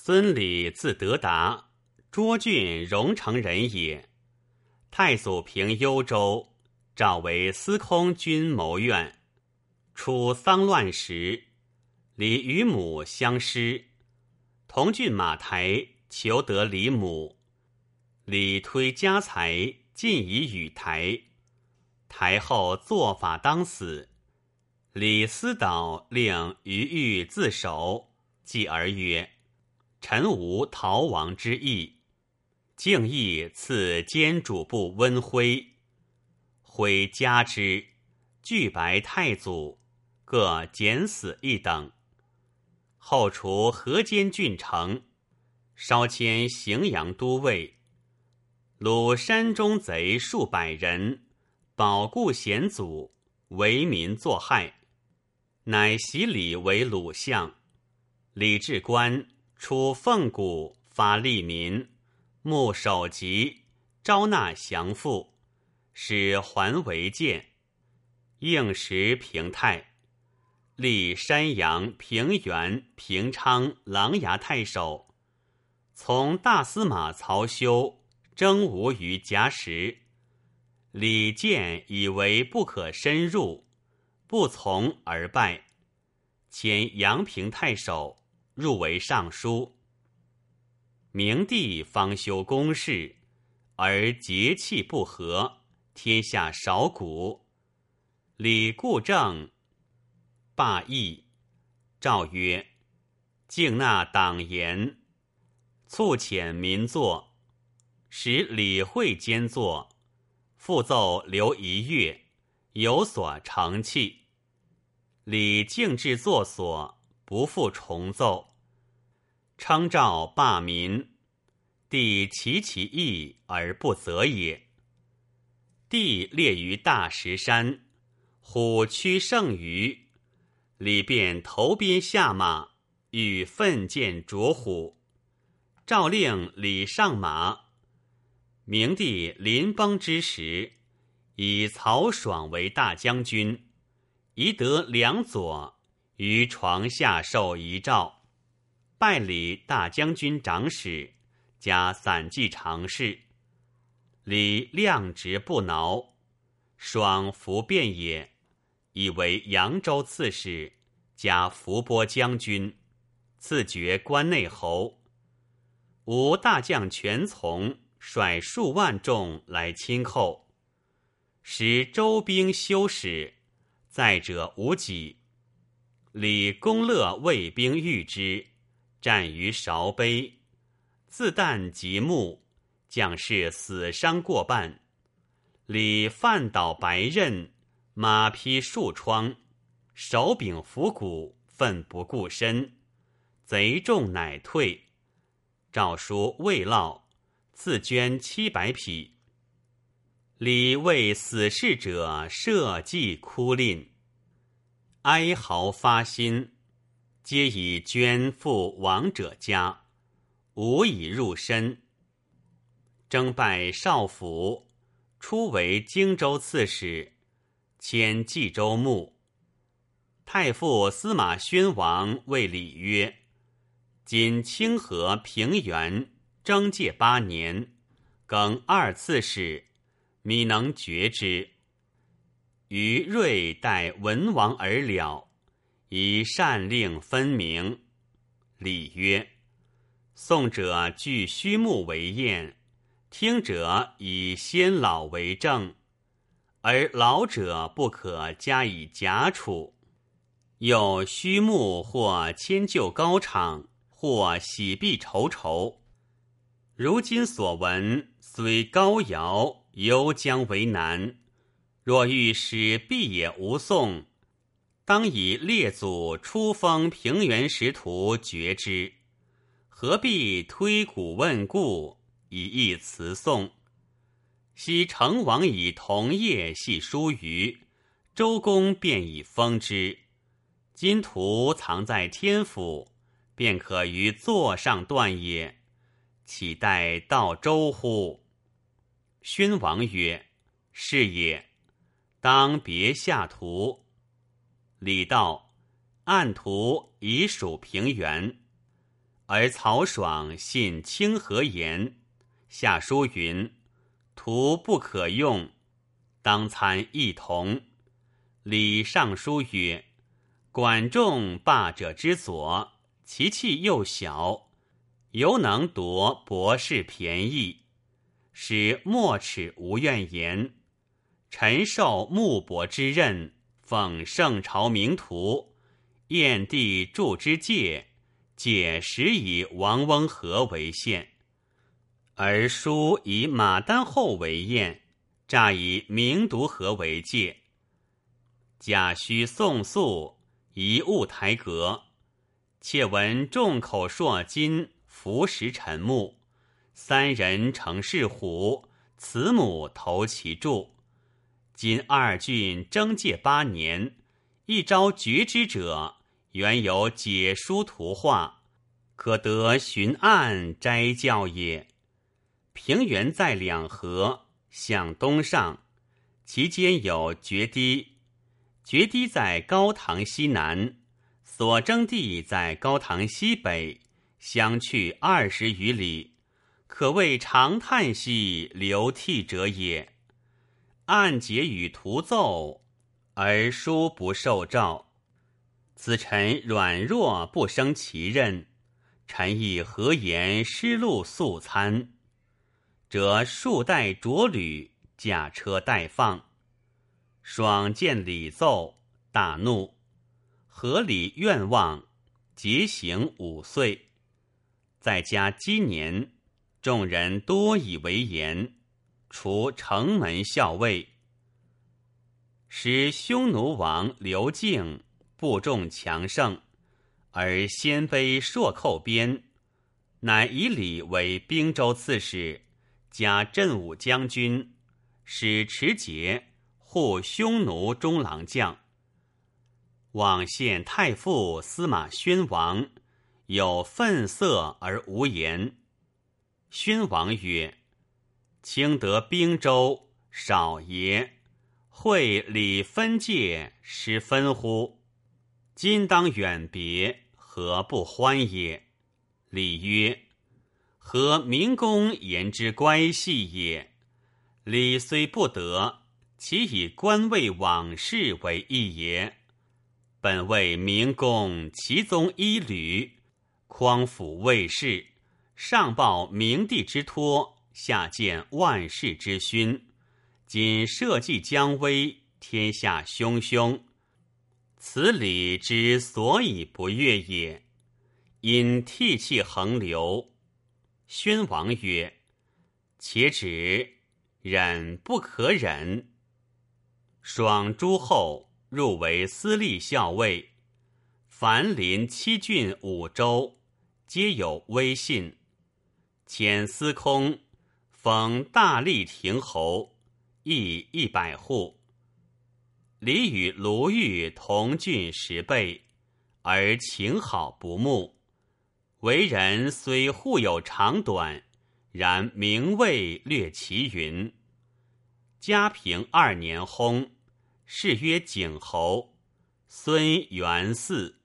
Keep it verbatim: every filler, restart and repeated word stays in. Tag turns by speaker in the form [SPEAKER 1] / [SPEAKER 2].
[SPEAKER 1] 孙礼字德达，涿郡荣城人也。太祖平幽州，召为司空军谋院。处丧乱时，李与母相失，同郡马台求得李母，李推家财尽以与台。台后作法当死，李思导令余欲自首，继而曰：臣无逃亡之意。敬意赐监主簿温徽，徽加之，具白太祖，各减死一等。后除河间郡城，稍迁荥阳都尉，虏山中贼数百人，保固险阻，为民作害，乃袭李为鲁相。李治官出凤谷，发利民，募首级，招纳降附，使还为谏，应时平泰，立山阳、平原、平昌、琅琊太守。从大司马曹休征吴于甲时，李建以为不可深入，不从而败，迁阳平太守，入为尚书。明帝方修宫室，而节气不和，天下少谷。李固正罢议，诏曰：敬纳党言，促遣民作，使李会监作，复奏留一月，有所成器。李敬至作所，不复重奏，称诏罢民，帝其其意而不责也。帝列于大石山，虎驱胜于，李便投鞭下马，欲奋剑啄虎。诏令李上马。明帝临崩之时，以曹爽为大将军，宜得两左，于床下受遗诏，拜李大将军长史，加散骑常侍。李量职不挠，爽服便也，以为扬州刺史，加伏波将军，赐爵关内侯。吴大将全从率数万众来亲厚，使周兵休使，再者无几。李公乐卫兵遇之，战于韶碑，自弹及木，将士死伤过半。李犯倒白刃，马匹数疮，手柄斧骨，奋不顾身，贼众乃退。诏书未落，赐捐七百匹。李为死士者社稷哭吝，哀嚎发心，皆以捐付亡者家，无以入身。征拜少府，初为荆州刺史，迁冀州牧。太傅司马宣王谓李曰：今清河平原征界八年，更二刺史，米能决之。余睿待文王而了，以善令分明。李曰：宋者据虚目为验，听者以先老为正，而老者不可加以假处。又虚目或迁就高场，或喜避仇仇。如今所闻，虽高尧，犹将为难。若欲使必也无宋，当以列祖初封平原使徒决之，何必推古问故，以义辞宋？昔成王以同业系疏虞，周公便以封之。今图藏在天府，便可于座上断也，岂待到周乎？宣王曰：是也，当别下图。李道：按图以属平原。 而曹爽信清河言，下书云：徒不可用，当参一同。李尚书曰：管仲霸者之左，其气又小，犹能夺博士便宜，使莫齿无怨言。臣受穆伯之任，奉圣朝明图，燕帝铸之戒，戒实以王翁和为宪，而书以马丹后为验，诈以明独和为戒。贾诩宋肃，一物台阁，且闻众口铄金，服食沉木，三人乘是虎，慈母投其柱。今二郡征界八年，一朝决之者，原有解书图画，可得巡案斋教也。平原在两河，向东上，其间有决堤。决堤在高唐西南，所征地在高唐西北，相去二十余里，可谓长叹息流涕者也。案结与图奏，而书不受诏，此臣软弱不生其任，臣亦何言失路速参？则数代着履，驾车待放。爽见礼奏，大怒，合理愿望，节刑五岁。在家积年，众人多以为言，除城门校尉。使匈奴王刘敬部众强盛，而鲜卑朔寇边，乃以礼为兵州刺史，加镇武将军，使持节护匈奴中郎将。往献太傅司马宣王，有愤色而无言。宣王曰：卿得兵州，少也。会礼分界，失分乎？今当远别，何不欢也？礼曰：何明公言之乖细也？礼虽不得，其以官位往事为义也。本为明公其宗一吕，匡辅卫士，上报明帝之托，下见万世之勋。今社稷将危，天下汹汹，此礼之所以不悦也。因涕泣横流。宣王曰：且止，忍不可忍。爽诸后入为司隶校尉，凡邻七郡五州，皆有威信。遣司空封大力亭侯，邑一百户。礼与卢豫同郡十倍，而情好不睦。为人虽互有长短，然名位略其云。嘉平二年薨，谥曰景侯，孙元嗣。